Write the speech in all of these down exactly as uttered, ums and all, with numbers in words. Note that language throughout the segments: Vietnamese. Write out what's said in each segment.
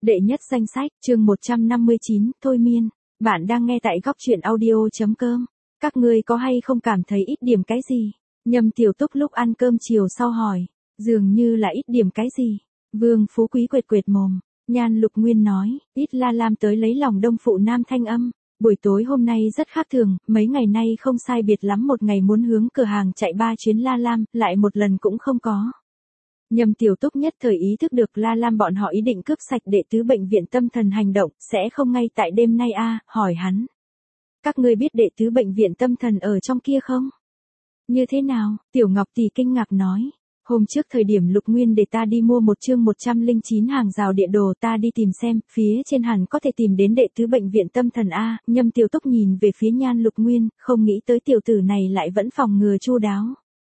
Đệ nhất danh sách, chương một trăm năm mươi chín, thôi miên. Bạn đang nghe tại góc truyện audio.com. Các ngươi có hay không cảm thấy ít điểm cái gì? Nhâm Tiểu Túc lúc ăn cơm chiều sau hỏi. Dường như là ít điểm cái gì? Vương Phú Quý quệt quệt mồm. Nhan Lục Nguyên nói, ít La Lam tới lấy lòng đông phụ nam thanh âm. Buổi tối hôm nay rất khác thường, mấy ngày nay không sai biệt lắm một ngày muốn hướng cửa hàng chạy ba chuyến La Lam, lại một lần cũng không có. Nhâm Tiểu Túc nhất thời ý thức được La Lam bọn họ ý định cướp sạch đệ tứ bệnh viện tâm thần hành động, sẽ không ngay tại đêm nay a, hỏi hắn. Các ngươi biết đệ tứ bệnh viện tâm thần ở trong kia không? Như thế nào? Tiểu Ngọc Tỷ kinh ngạc nói. Hôm trước thời điểm Lục Nguyên để ta đi mua một chương một trăm lẻ chín hàng rào địa đồ, ta đi tìm xem, phía trên hẳn có thể tìm đến đệ tứ bệnh viện tâm thần a. Nhâm Tiểu Túc nhìn về phía Nhan Lục Nguyên, không nghĩ tới tiểu tử này lại vẫn phòng ngừa chu đáo.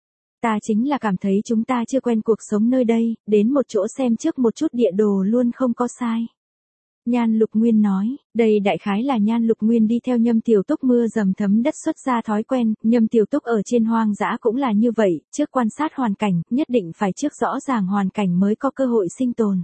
Ta chính là cảm thấy chúng ta chưa quen cuộc sống nơi đây, đến một chỗ xem trước một chút địa đồ luôn không có sai. Nhan Lục Nguyên nói, đây đại khái là Nhan Lục Nguyên đi theo Nhâm Tiểu Túc mưa dầm thấm đất xuất ra thói quen, Nhâm Tiểu Túc ở trên hoang dã cũng là như vậy, trước quan sát hoàn cảnh, nhất định phải trước rõ ràng hoàn cảnh mới có cơ hội sinh tồn.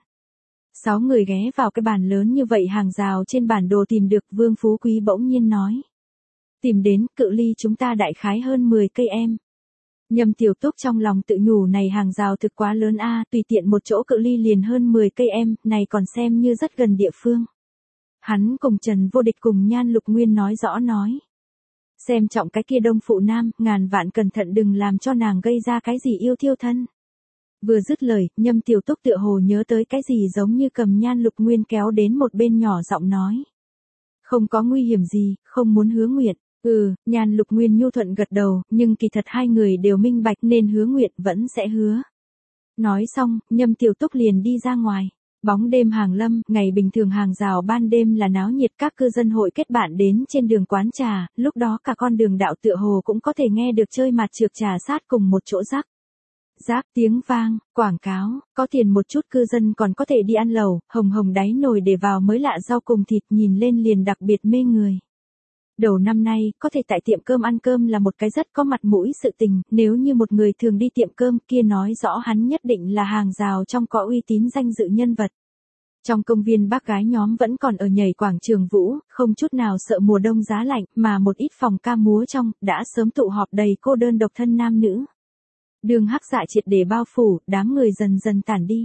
Sáu người ghé vào cái bàn lớn như vậy hàng rào trên bản đồ tìm được, Vương Phú Quý bỗng nhiên nói. Tìm đến, cự ly chúng ta đại khái hơn mười cây em. Nhâm Tiểu Túc trong lòng tự nhủ này hàng rào thực quá lớn a, tùy tiện một chỗ cự ly liền hơn mười cây em, này còn xem như rất gần địa phương. Hắn cùng Trần Vô Địch cùng Nhan Lục Nguyên nói rõ nói. Xem trọng cái kia đông phụ nam, ngàn vạn cẩn thận đừng làm cho nàng gây ra cái gì yêu thiêu thân. Vừa dứt lời, Nhâm Tiểu Túc tựa hồ nhớ tới cái gì giống như cầm Nhan Lục Nguyên kéo đến một bên nhỏ giọng nói. Không có nguy hiểm gì, không muốn hứa nguyện. Ừ, Nhan Lục Nguyên nhu thuận gật đầu, nhưng kỳ thật hai người đều minh bạch nên hứa nguyện vẫn sẽ hứa. Nói xong, Nhâm Tiểu Túc liền đi ra ngoài. Bóng đêm hàng lâm, ngày bình thường hàng rào ban đêm là náo nhiệt, các cư dân hội kết bạn đến trên đường quán trà, lúc đó cả con đường đạo tựa hồ cũng có thể nghe được chơi mặt trượt trà sát cùng một chỗ rắc. Rác tiếng vang, quảng cáo, có tiền một chút cư dân còn có thể đi ăn lẩu, hồng hồng đáy nồi để vào mới lạ rau cùng thịt nhìn lên liền đặc biệt mê người. Đầu năm nay, có thể tại tiệm cơm ăn cơm là một cái rất có mặt mũi sự tình, nếu như một người thường đi tiệm cơm kia nói rõ hắn nhất định là hàng rào trong có uy tín danh dự nhân vật. Trong công viên bác gái nhóm vẫn còn ở nhảy quảng trường vũ, không chút nào sợ mùa đông giá lạnh, mà một ít phòng ca múa trong, đã sớm tụ họp đầy cô đơn độc thân nam nữ. Đường hắc dạ triệt để bao phủ, đám người dần dần tản đi.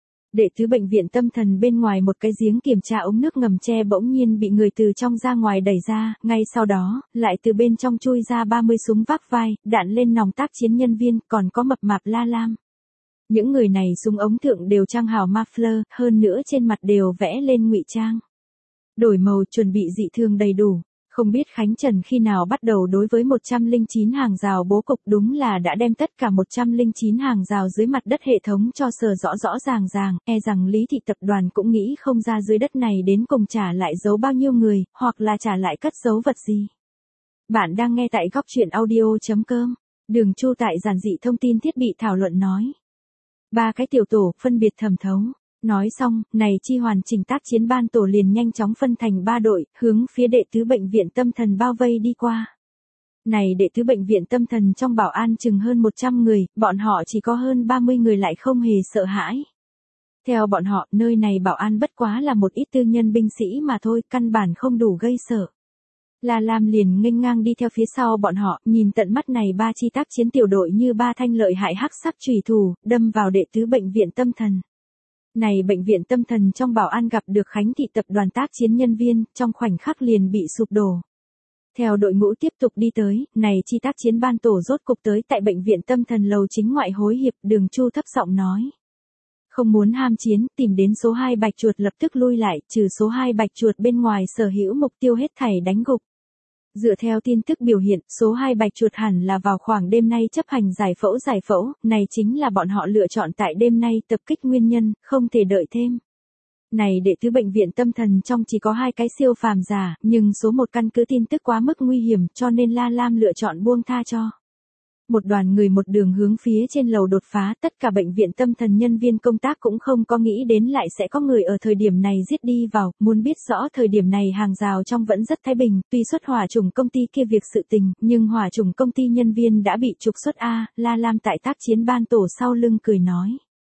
Đệ tứ bệnh viện tâm thần bên ngoài một cái giếng kiểm tra ống nước ngầm tre bỗng nhiên bị người từ trong ra ngoài đẩy ra, ngay sau đó, lại từ bên trong chui ra ba mươi súng vác vai, đạn lên nòng tác chiến nhân viên, còn có mập mạp La Lam. Những người này súng ống thượng đều trang hào muffler, hơn nữa trên mặt đều vẽ lên ngụy trang. Đổi màu chuẩn bị dị thương đầy đủ. Không biết Khánh Trần khi nào bắt đầu đối với một trăm lẻ chín hàng rào bố cục, đúng là đã đem tất cả một trăm lẻ chín hàng rào dưới mặt đất hệ thống cho sờ rõ rõ ràng ràng, e rằng Lý Thị Tập đoàn cũng nghĩ không ra dưới đất này đến cùng trả lại giấu bao nhiêu người, hoặc là trả lại cất giấu vật gì. Bạn đang nghe tại góc truyện audio.com, Đường Chu tại giản dị thông tin thiết bị thảo luận nói. Ba cái tiểu tổ phân biệt thẩm thấu. Nói xong, này chi hoàn chỉnh tác chiến ban tổ liền nhanh chóng phân thành ba đội, hướng phía đệ tứ bệnh viện tâm thần bao vây đi qua. Này đệ tứ bệnh viện tâm thần trong bảo an chừng hơn một trăm người, bọn họ chỉ có hơn ba mươi người lại không hề sợ hãi. Theo bọn họ, nơi này bảo an bất quá là một ít tư nhân binh sĩ mà thôi, căn bản không đủ gây sợ. La Lam liền nghênh ngang đi theo phía sau bọn họ, nhìn tận mắt này ba chi tác chiến tiểu đội như ba thanh lợi hại hắc sắc chùy thủ, đâm vào đệ tứ bệnh viện tâm thần. Này bệnh viện tâm thần trong bảo an gặp được Khánh Thị Tập đoàn tác chiến nhân viên, trong khoảnh khắc liền bị sụp đổ. Theo đội ngũ tiếp tục đi tới, này chi tác chiến ban tổ rốt cục tới tại bệnh viện tâm thần lầu chính ngoại hối hiệp, Đường Chu thấp giọng nói. Không muốn ham chiến, tìm đến số hai bạch chuột lập tức lui lại, trừ số hai bạch chuột bên ngoài sở hữu mục tiêu hết thảy đánh gục. Dựa theo tin tức biểu hiện, số hai bạch chuột hẳn là vào khoảng đêm nay chấp hành giải phẫu giải phẫu, này chính là bọn họ lựa chọn tại đêm nay tập kích nguyên nhân, không thể đợi thêm. Này đệ tứ bệnh viện tâm thần trong chỉ có hai cái siêu phàm giả, nhưng số một căn cứ tin tức quá mức nguy hiểm cho nên La Lam lựa chọn buông tha cho. Một đoàn người một đường hướng phía trên lầu đột phá, tất cả bệnh viện tâm thần nhân viên công tác cũng không có nghĩ đến lại sẽ có người ở thời điểm này giết đi vào, muốn biết rõ thời điểm này hàng rào trong vẫn rất thái bình, tuy xuất hỏa chủng công ty kia việc sự tình, nhưng hỏa chủng công ty nhân viên đã bị trục xuất A, La Lam tại tác chiến ban tổ sau lưng cười nói.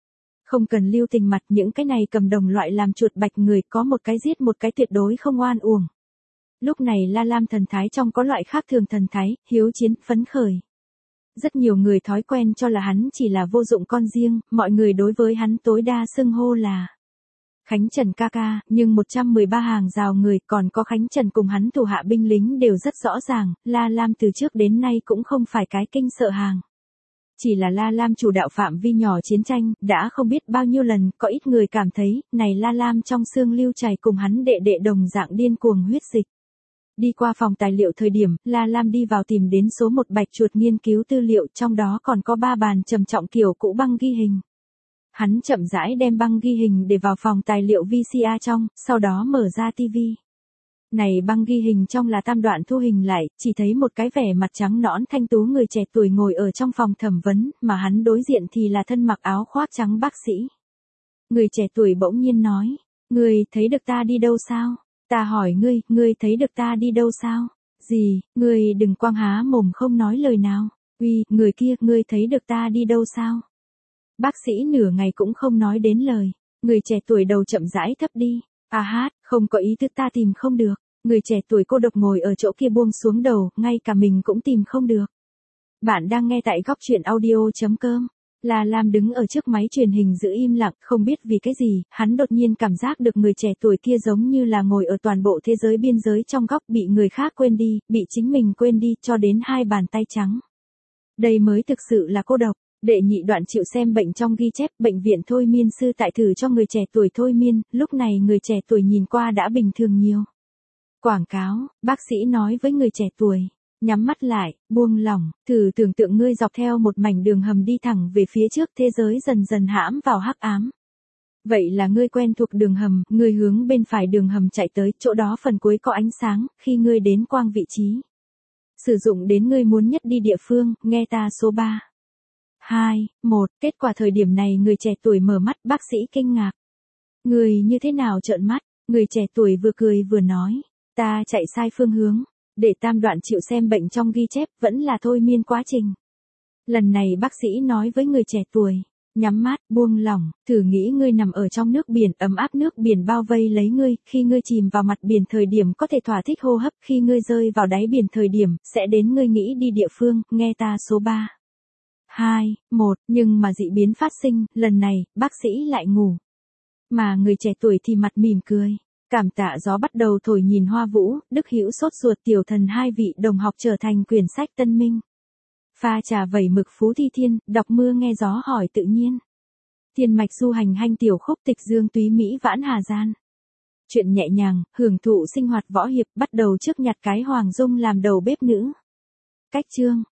Không cần lưu tình mặt, những cái này cầm đồng loại làm chuột bạch người, có một cái giết một cái tuyệt đối không oan uổng. Lúc này La Lam thần thái trong có loại khác thường thần thái, hiếu chiến, phấn khởi. Rất nhiều người thói quen cho là hắn chỉ là vô dụng con riêng, mọi người đối với hắn tối đa xưng hô là Khánh Trần ca ca, nhưng một trăm mười ba hàng rào người, còn có Khánh Trần cùng hắn thủ hạ binh lính đều rất rõ ràng, La Lam từ trước đến nay cũng không phải cái kinh sợ hàng. Chỉ là La Lam chủ đạo phạm vi nhỏ chiến tranh, đã không biết bao nhiêu lần, có ít người cảm thấy, này La Lam trong xương lưu chảy cùng hắn đệ đệ đồng dạng điên cuồng huyết dịch. Đi qua phòng tài liệu thời điểm, La Lam đi vào tìm đến số một bạch chuột nghiên cứu tư liệu, trong đó còn có ba bàn trầm trọng kiểu cũ băng ghi hình. Hắn chậm rãi đem băng ghi hình để vào phòng tài liệu vê xê a trong, sau đó mở ra tivi. Này băng ghi hình trong là tam đoạn thu hình lại, chỉ thấy một cái vẻ mặt trắng nõn thanh tú người trẻ tuổi ngồi ở trong phòng thẩm vấn, mà hắn đối diện thì là thân mặc áo khoác trắng bác sĩ. Người trẻ tuổi bỗng nhiên nói, ngươi thấy được ta đi đâu sao? Ta hỏi ngươi, ngươi thấy được ta đi đâu sao? Gì, ngươi đừng quang há mồm không nói lời nào. Uy, người kia, ngươi thấy được ta đi đâu sao? Bác sĩ nửa ngày cũng không nói đến lời. Người trẻ tuổi đầu chậm rãi thấp đi. À hát, không có ý thức ta tìm không được. Người trẻ tuổi cô độc ngồi ở chỗ kia buông xuống đầu, ngay cả mình cũng tìm không được. Bạn đang nghe tại góc truyện audio chấm com. La Lam đứng ở trước máy truyền hình giữ im lặng, không biết vì cái gì, hắn đột nhiên cảm giác được người trẻ tuổi kia giống như là ngồi ở toàn bộ thế giới biên giới trong góc, bị người khác quên đi, bị chính mình quên đi, cho đến hai bàn tay trắng. Đây mới thực sự là cô độc. Đệ nhị đoạn chịu xem bệnh trong ghi chép, bệnh viện thôi miên sư tại thử cho người trẻ tuổi thôi miên, lúc này người trẻ tuổi nhìn qua đã bình thường nhiều. Quảng cáo, bác sĩ nói với người trẻ tuổi. Nhắm mắt lại, buông lỏng, thử tưởng tượng ngươi dọc theo một mảnh đường hầm đi thẳng về phía trước, thế giới dần dần hãm vào hắc ám. Vậy là ngươi quen thuộc đường hầm, ngươi hướng bên phải đường hầm chạy tới, chỗ đó phần cuối có ánh sáng, khi ngươi đến quang vị trí. Sử dụng đến ngươi muốn nhất đi địa phương, nghe ta số ba. hai, một, kết quả thời điểm này người trẻ tuổi mở mắt, bác sĩ kinh ngạc. Người như thế nào trợn mắt, người trẻ tuổi vừa cười vừa nói, ta chạy sai phương hướng. Để tam đoạn chịu xem bệnh trong ghi chép, vẫn là thôi miên quá trình. Lần này bác sĩ nói với người trẻ tuổi, nhắm mắt, buông lỏng, thử nghĩ ngươi nằm ở trong nước biển, ấm áp nước biển bao vây lấy ngươi, khi ngươi chìm vào mặt biển thời điểm có thể thỏa thích hô hấp, khi ngươi rơi vào đáy biển thời điểm, sẽ đến ngươi nghĩ đi địa phương, nghe ta số ba. hai, một, nhưng mà dị biến phát sinh, lần này, bác sĩ lại ngủ. Mà người trẻ tuổi thì mặt mỉm cười. Cảm tạ gió bắt đầu thổi nhìn hoa vũ, Đức Hữu sốt ruột tiểu thần hai vị đồng học trở thành quyển sách tân minh. Pha trà vẩy mực phú thi thiên, đọc mưa nghe gió hỏi tự nhiên. Thiên mạch du hành hanh tiểu khúc tịch dương túy Mỹ vãn hà gian. Chuyện nhẹ nhàng, hưởng thụ sinh hoạt võ hiệp bắt đầu trước nhặt cái Hoàng Dung làm đầu bếp nữ. Cách chương.